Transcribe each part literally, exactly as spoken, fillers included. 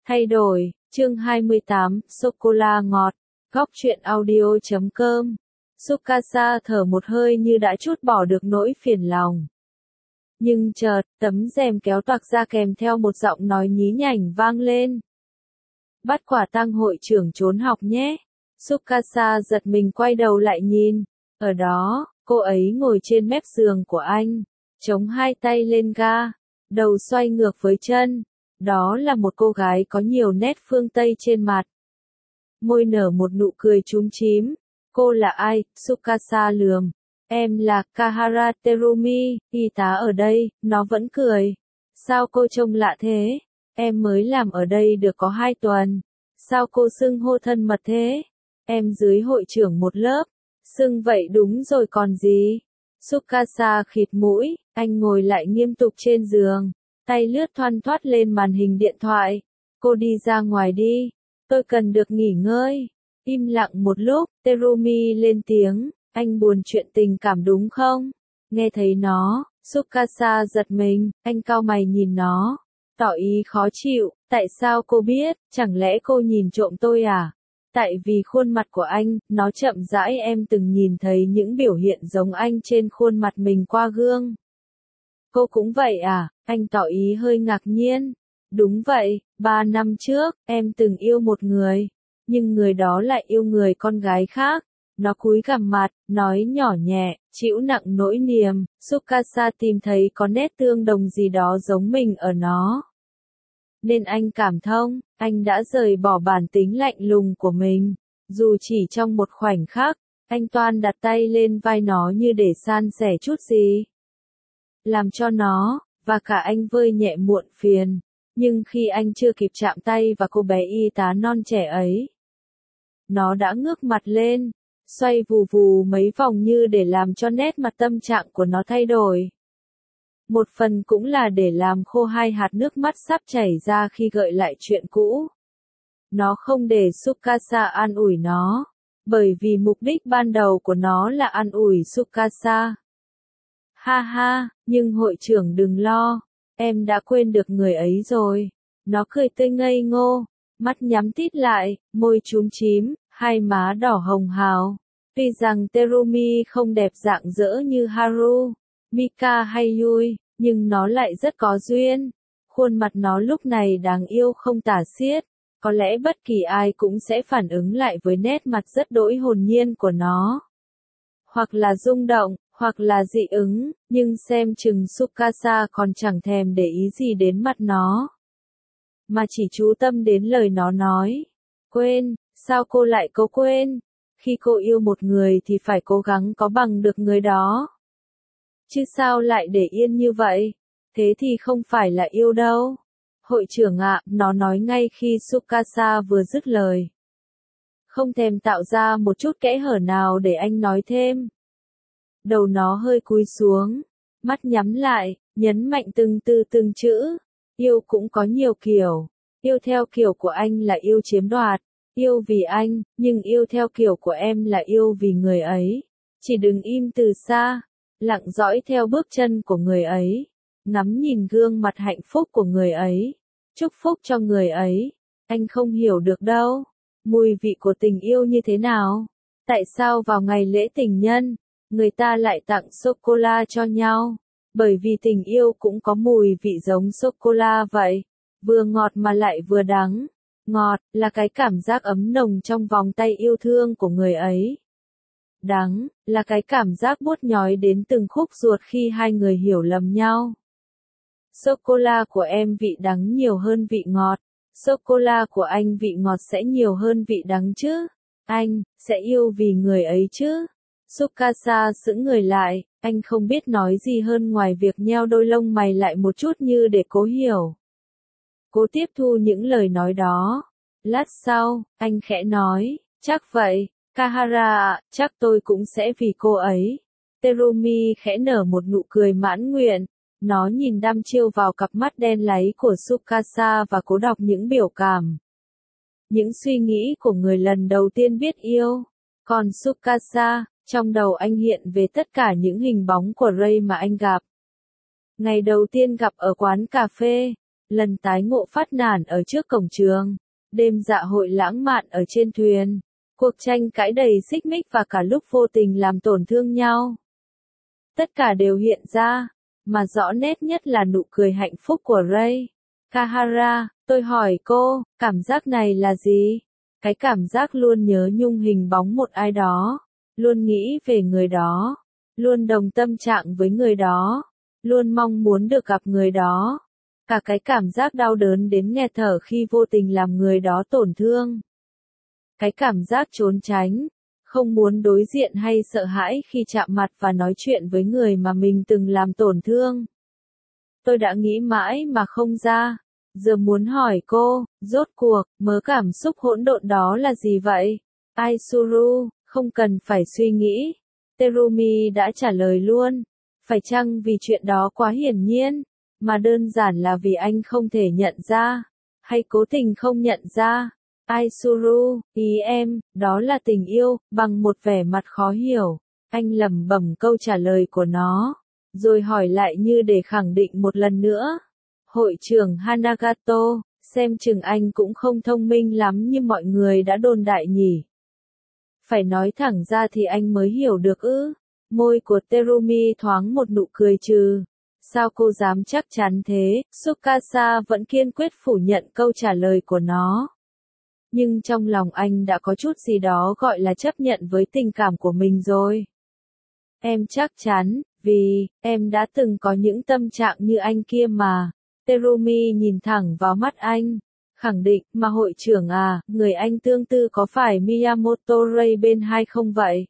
Thay đổi, chương hai mươi tám, sô-cô-la ngọt, góc truyện audio chấm com. Tsukasa thở một hơi như đã trút bỏ được nỗi phiền lòng. Nhưng chợt, tấm rèm kéo toạc ra kèm theo một giọng nói nhí nhảnh vang lên. Bắt quả tang hội trưởng trốn học nhé. Tsukasa giật mình quay đầu lại nhìn. Ở đó, cô ấy ngồi trên mép giường của anh, chống hai tay lên ga, đầu xoay ngược với chân. Đó là một cô gái có nhiều nét phương Tây trên mặt. Môi nở một nụ cười chúm chím. Cô là ai? Tsukasa lườm. Em là Kahara Terumi, y tá ở đây, nó vẫn cười. Sao cô trông lạ thế? Em mới làm ở đây được có hai tuần. Sao cô xưng hô thân mật thế? Em dưới hội trưởng một lớp. Xưng vậy đúng rồi còn gì? Tsukasa khịt mũi, anh ngồi lại nghiêm túc trên giường. Tay lướt thoăn thoắt lên màn hình điện thoại. Cô đi ra ngoài đi. Tôi cần được nghỉ ngơi. Im lặng một lúc, Terumi lên tiếng. Anh buồn chuyện tình cảm đúng không? Nghe thấy nó, Tsukasa giật mình, anh cau mày nhìn nó. Tỏ ý khó chịu, tại sao cô biết, chẳng lẽ cô nhìn trộm tôi à? Tại vì khuôn mặt của anh, nó chậm rãi em từng nhìn thấy những biểu hiện giống anh trên khuôn mặt mình qua gương. Cô cũng vậy à? Anh tỏ ý hơi ngạc nhiên. Đúng vậy, ba năm trước, em từng yêu một người. Nhưng người đó lại yêu người con gái khác. Nó cúi gằm mặt, nói nhỏ nhẹ, chịu nặng nỗi niềm. Tsukasa tìm thấy có nét tương đồng gì đó giống mình ở nó. Nên anh cảm thông, anh đã rời bỏ bản tính lạnh lùng của mình. Dù chỉ trong một khoảnh khắc, anh toan đặt tay lên vai nó như để san sẻ chút gì. Làm cho nó, và cả anh vơi nhẹ muộn phiền. Nhưng khi anh chưa kịp chạm tay vào cô bé y tá non trẻ ấy, nó đã ngước mặt lên, xoay vù vù mấy vòng như để làm cho nét mặt tâm trạng của nó thay đổi. Một phần cũng là để làm khô hai hạt nước mắt sắp chảy ra khi gợi lại chuyện cũ. Nó không để Tsukasa an ủi nó, bởi vì mục đích ban đầu của nó là an ủi Tsukasa. Ha ha, nhưng hội trưởng đừng lo, em đã quên được người ấy rồi. Nó cười tươi ngây ngô, mắt nhắm tít lại, môi chúm chím, hai má đỏ hồng hào. Tuy rằng Terumi không đẹp rạng rỡ như Haru, Mika hay Yui, nhưng nó lại rất có duyên. Khuôn mặt nó lúc này đáng yêu không tả xiết. Có lẽ bất kỳ ai cũng sẽ phản ứng lại với nét mặt rất đỗi hồn nhiên của nó. Hoặc là rung động, hoặc là dị ứng, nhưng xem chừng Tsukasa còn chẳng thèm để ý gì đến mặt nó. Mà chỉ chú tâm đến lời nó nói. Quên, sao cô lại cố quên? Khi cô yêu một người thì phải cố gắng có bằng được người đó. Chứ sao lại để yên như vậy? Thế thì không phải là yêu đâu. Hội trưởng ạ, nó nói ngay khi Tsukasa vừa dứt lời. Không thèm tạo ra một chút kẽ hở nào để anh nói thêm. Đầu nó hơi cúi xuống, mắt nhắm lại, nhấn mạnh từng từ từng chữ. Yêu cũng có nhiều kiểu. Yêu theo kiểu của anh là yêu chiếm đoạt. Yêu vì anh, nhưng yêu theo kiểu của em là yêu vì người ấy. Chỉ đừng im từ xa, lặng dõi theo bước chân của người ấy. Ngắm nhìn gương mặt hạnh phúc của người ấy. Chúc phúc cho người ấy. Anh không hiểu được đâu. Mùi vị của tình yêu như thế nào? Tại sao vào ngày lễ tình nhân, người ta lại tặng sô-cô-la cho nhau? Bởi vì tình yêu cũng có mùi vị giống sô-cô-la vậy. Vừa ngọt mà lại vừa đắng. Ngọt, là cái cảm giác ấm nồng trong vòng tay yêu thương của người ấy. Đắng, là cái cảm giác buốt nhói đến từng khúc ruột khi hai người hiểu lầm nhau. Sô-cô-la của em vị đắng nhiều hơn vị ngọt. Sô-cô-la của anh vị ngọt sẽ nhiều hơn vị đắng chứ. Anh, sẽ yêu vì người ấy chứ. Tsukasa sững người lại, anh không biết nói gì hơn ngoài việc nheo đôi lông mày lại một chút như để cố hiểu. Cố tiếp thu những lời nói đó. Lát sau, anh khẽ nói, chắc vậy, Kahara ạ, chắc tôi cũng sẽ vì cô ấy. Terumi khẽ nở một nụ cười mãn nguyện. Nó nhìn đăm chiêu vào cặp mắt đen láy của Tsukasa và cố đọc những biểu cảm. Những suy nghĩ của người lần đầu tiên biết yêu. Còn Tsukasa, trong đầu anh hiện về tất cả những hình bóng của Ray mà anh gặp. Ngày đầu tiên gặp ở quán cà phê. lần tái ngộ phát nản ở trước cổng trường, đêm dạ hội lãng mạn ở trên thuyền, cuộc tranh cãi đầy xích mích và cả lúc vô tình làm tổn thương nhau. Tất cả đều hiện ra, mà rõ nét nhất là nụ cười hạnh phúc của Ray. Kahara, tôi hỏi cô, cảm giác này là gì? Cái cảm giác luôn nhớ nhung hình bóng một ai đó, luôn nghĩ về người đó, luôn đồng tâm trạng với người đó, luôn mong muốn được gặp người đó. Cả cái cảm giác đau đớn đến nghẹt thở khi vô tình làm người đó tổn thương. Cái cảm giác trốn tránh, không muốn đối diện hay sợ hãi khi chạm mặt và nói chuyện với người mà mình từng làm tổn thương. Tôi đã nghĩ mãi mà không ra. Giờ muốn hỏi cô, rốt cuộc, mớ cảm xúc hỗn độn đó là gì vậy? Aizuru, không cần phải suy nghĩ. Terumi đã trả lời luôn. Phải chăng vì chuyện đó quá hiển nhiên, mà đơn giản là vì anh không thể nhận ra, hay cố tình không nhận ra? Aizuru, ý em, đó là tình yêu, bằng một vẻ mặt khó hiểu. Anh lẩm bẩm câu trả lời của nó, rồi hỏi lại như để khẳng định một lần nữa. Hội trưởng Hanagato, xem chừng anh cũng không thông minh lắm như mọi người đã đồn đại nhỉ. Phải nói thẳng ra thì anh mới hiểu được ư. Môi của Terumi thoáng một nụ cười trừ. Sao cô dám chắc chắn thế? Tsukasa vẫn kiên quyết phủ nhận câu trả lời của nó. Nhưng trong lòng anh đã có chút gì đó gọi là chấp nhận với tình cảm của mình rồi. Em chắc chắn, vì, em đã từng có những tâm trạng như anh kia mà. Terumi nhìn thẳng vào mắt anh, khẳng định, mà hội trưởng à, người anh tương tư có phải Miyamoto Ray bên hai không vậy?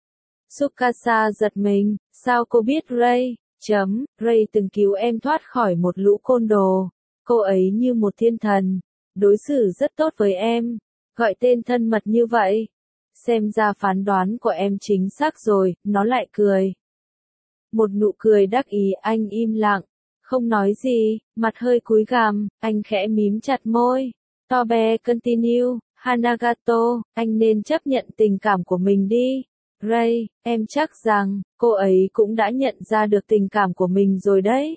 Tsukasa giật mình, sao cô biết Ray? Chấm, Ray từng cứu em thoát khỏi một lũ côn đồ. Cô ấy như một thiên thần, đối xử rất tốt với em, gọi tên thân mật như vậy. Xem ra phán đoán của em chính xác rồi, nó lại cười. Một nụ cười đắc ý, anh im lặng, không nói gì, mặt hơi cúi gằm, anh khẽ mím chặt môi. Tobe continue, Hanagato, anh nên chấp nhận tình cảm của mình đi. Ray, em chắc rằng, cô ấy cũng đã nhận ra được tình cảm của mình rồi đấy.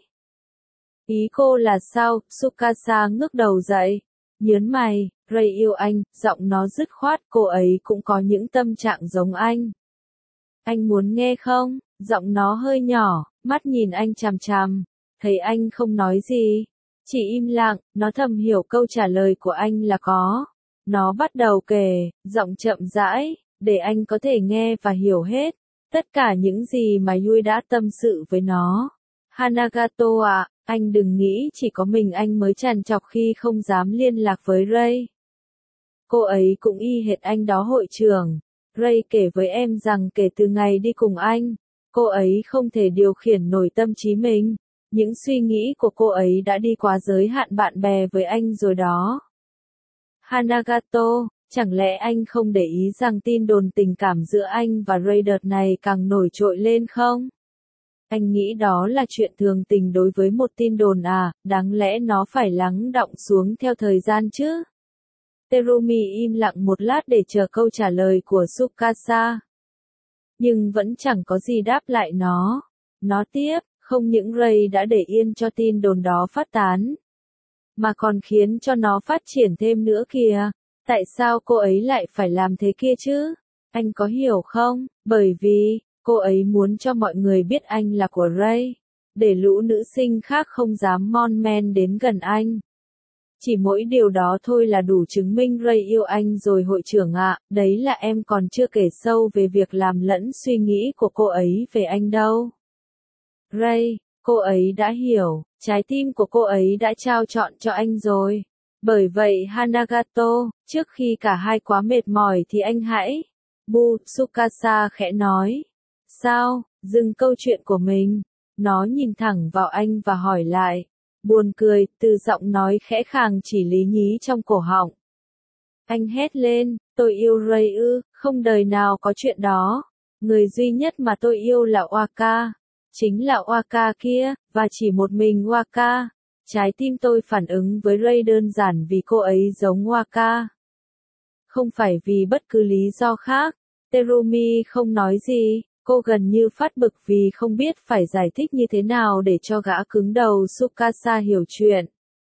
Ý cô là sao? Tsukasa ngước đầu dậy, nhớn mày. Ray yêu anh, giọng nó dứt khoát, cô ấy cũng có những tâm trạng giống anh. Anh muốn nghe không? Giọng nó hơi nhỏ, mắt nhìn anh chằm chằm. Thấy anh không nói gì, chỉ im lặng, nó thầm hiểu câu trả lời của anh là có. Nó bắt đầu kể, giọng chậm rãi, để anh có thể nghe và hiểu hết tất cả những gì mà Yui đã tâm sự với nó. Hanagato ạ, anh đừng nghĩ chỉ có mình anh mới trằn trọc khi không dám liên lạc với Ray. Cô ấy cũng y hệt anh đó hội trưởng. Ray kể với em rằng kể từ ngày đi cùng anh, cô ấy không thể điều khiển nổi tâm trí mình. Những suy nghĩ của cô ấy đã đi quá giới hạn bạn bè với anh rồi đó. Hanagato, chẳng lẽ anh không để ý rằng tin đồn tình cảm giữa anh và Ray đợt này càng nổi trội lên không? Anh nghĩ đó là chuyện thường tình đối với một tin đồn à, đáng lẽ nó phải lắng đọng xuống theo thời gian chứ? Terumi im lặng một lát để chờ câu trả lời của Tsukasa. Nhưng vẫn chẳng có gì đáp lại nó. Nó tiếp, không những Ray đã để yên cho tin đồn đó phát tán, mà còn khiến cho nó phát triển thêm nữa kìa. Tại sao cô ấy lại phải làm thế kia chứ? Anh có hiểu không? Bởi vì, cô ấy muốn cho mọi người biết anh là của Ray, để lũ nữ sinh khác không dám mon men đến gần anh. Chỉ mỗi điều đó thôi là đủ chứng minh Ray yêu anh rồi hội trưởng ạ, đấy là em còn chưa kể sâu về việc làm lẫn suy nghĩ của cô ấy về anh đâu. Ray, cô ấy đã hiểu, trái tim của cô ấy đã trao trọn cho anh rồi. Bởi vậy Hanagato, trước khi cả hai quá mệt mỏi thì anh hãy... Bu, Tsukasa khẽ nói. Sao, dừng câu chuyện của mình. Nó nhìn thẳng vào anh và hỏi lại. Buồn cười, từ giọng nói khẽ khàng chỉ lý nhí trong cổ họng. Anh hét lên, tôi yêu Ray ư, không đời nào có chuyện đó. Người duy nhất mà tôi yêu là Waka. Chính là Waka kia, và chỉ một mình Waka. Trái tim tôi phản ứng với Ray đơn giản vì cô ấy giống Waka. Không phải vì bất cứ lý do khác. Terumi không nói gì, cô gần như phát bực vì không biết phải giải thích như thế nào để cho gã cứng đầu Tsukasa hiểu chuyện.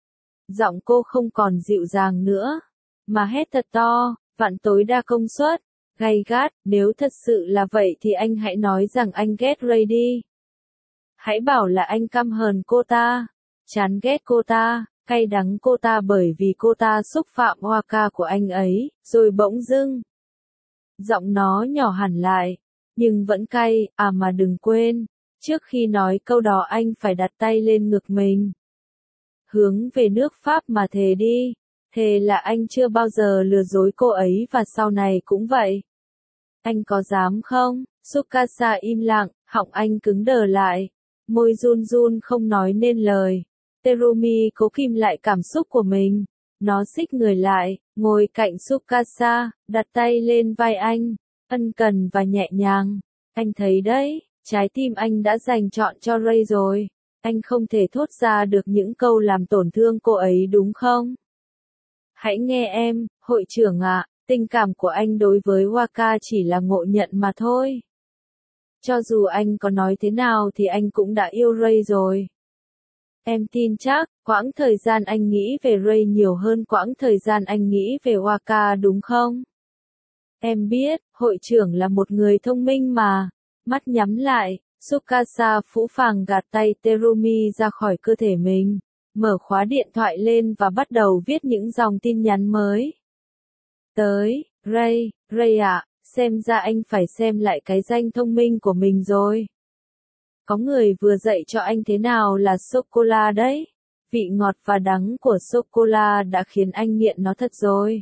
Giọng cô không còn dịu dàng nữa, mà hét thật to, vặn tối đa công suất, gay gắt, nếu thật sự là vậy thì anh hãy nói rằng anh ghét Ray đi. Hãy bảo là anh căm hờn cô ta, chán ghét cô ta, cay đắng cô ta bởi vì cô ta xúc phạm hoa ca của anh ấy, rồi bỗng dưng. Giọng nó nhỏ hẳn lại, nhưng vẫn cay, à mà đừng quên, trước khi nói câu đó anh phải đặt tay lên ngực mình. Hướng về nước Pháp mà thề đi, thề là anh chưa bao giờ lừa dối cô ấy và sau này cũng vậy. Anh có dám không? Tsukasa im lặng, họng anh cứng đờ lại, môi run run không nói nên lời. Terumi cố kìm lại cảm xúc của mình. Nó xích người lại, ngồi cạnh Tsukasa, đặt tay lên vai anh, ân cần và nhẹ nhàng. Anh thấy đấy, trái tim anh đã dành chọn cho Ray rồi. Anh không thể thốt ra được những câu làm tổn thương cô ấy đúng không? Hãy nghe em, hội trưởng ạ, tình cảm của anh đối với Waka chỉ là ngộ nhận mà thôi. Cho dù anh có nói thế nào thì anh cũng đã yêu Ray rồi. Em tin chắc, quãng thời gian anh nghĩ về Ray nhiều hơn quãng thời gian anh nghĩ về Waka đúng không? Em biết, hội trưởng là một người thông minh mà. Mắt nhắm lại, Tsukasa phũ phàng gạt tay Terumi ra khỏi cơ thể mình, mở khóa điện thoại lên và bắt đầu viết những dòng tin nhắn mới. Tới, Ray, Ray ạ, xem ra anh phải xem lại cái danh thông minh của mình rồi. Có người vừa dạy cho anh thế nào là sô-cô-la đấy. Vị ngọt và đắng của sô-cô-la đã khiến anh nghiện nó thật rồi.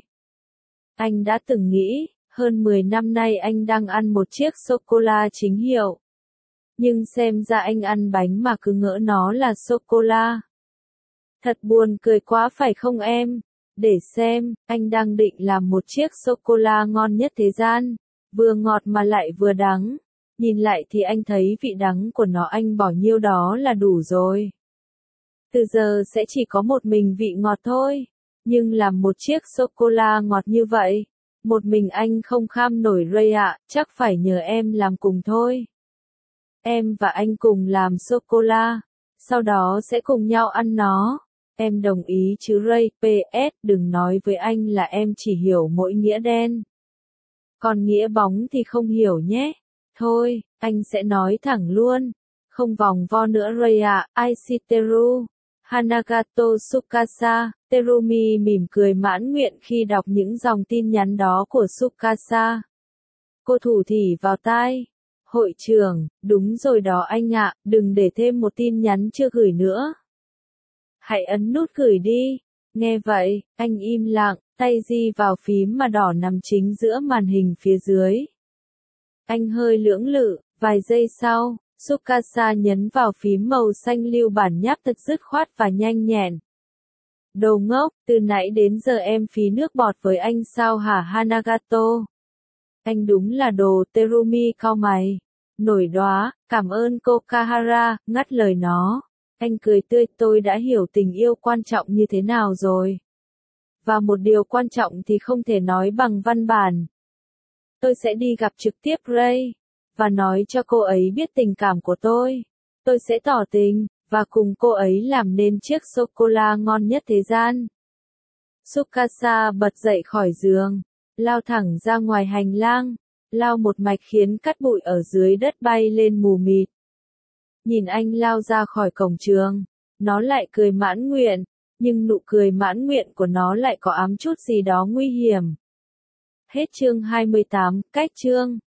Anh đã từng nghĩ, hơn mười năm nay anh đang ăn một chiếc sô-cô-la chính hiệu. Nhưng xem ra anh ăn bánh mà cứ ngỡ nó là sô-cô-la. Thật buồn cười quá phải không em? Để xem, anh đang định làm một chiếc sô-cô-la ngon nhất thế gian. Vừa ngọt mà lại vừa đắng. Nhìn lại thì anh thấy vị đắng của nó anh bỏ nhiêu đó là đủ rồi. Từ giờ sẽ chỉ có một mình vị ngọt thôi. Nhưng làm một chiếc sô-cô-la ngọt như vậy, một mình anh không kham nổi Ray ạ, chắc phải nhờ em làm cùng thôi. Em và anh cùng làm sô-cô-la, sau đó sẽ cùng nhau ăn nó. Em đồng ý chứ Ray, pê ét đừng nói với anh là em chỉ hiểu mỗi nghĩa đen. Còn nghĩa bóng thì không hiểu nhé. Thôi, anh sẽ nói thẳng luôn. Không vòng vo nữa Ray ạ, Aishiteru. Hanagato Tsukasa, Terumi mỉm cười mãn nguyện khi đọc những dòng tin nhắn đó của Tsukasa. Cô thủ thỉ vào tai. Hội trưởng, đúng rồi đó anh ạ, đừng để thêm một tin nhắn chưa gửi nữa. Hãy ấn nút gửi đi. Nghe vậy, anh im lặng, tay di vào phím mà đỏ nằm chính giữa màn hình phía dưới. Anh hơi lưỡng lự, vài giây sau, Tsukasa nhấn vào phím màu xanh lưu bản nháp thật dứt khoát và nhanh nhẹn. Đồ ngốc, từ nãy đến giờ em phí nước bọt với anh sao hả Hanagato? Anh đúng là đồ, Terumi cau mày. Nổi đóa, cảm ơn cô Kahara, ngắt lời nó. Anh cười tươi, tôi đã hiểu tình yêu quan trọng như thế nào rồi. Và một điều quan trọng thì không thể nói bằng văn bản. Tôi sẽ đi gặp trực tiếp Ray, và nói cho cô ấy biết tình cảm của tôi. Tôi sẽ tỏ tình, và cùng cô ấy làm nên chiếc sô-cô-la ngon nhất thế gian. Tsukasa bật dậy khỏi giường, lao thẳng ra ngoài hành lang, lao một mạch khiến cát bụi ở dưới đất bay lên mù mịt. Nhìn anh lao ra khỏi cổng trường, nó lại cười mãn nguyện, nhưng nụ cười mãn nguyện của nó lại có ám chút gì đó nguy hiểm. Hết chương hai mươi tám, cách chương.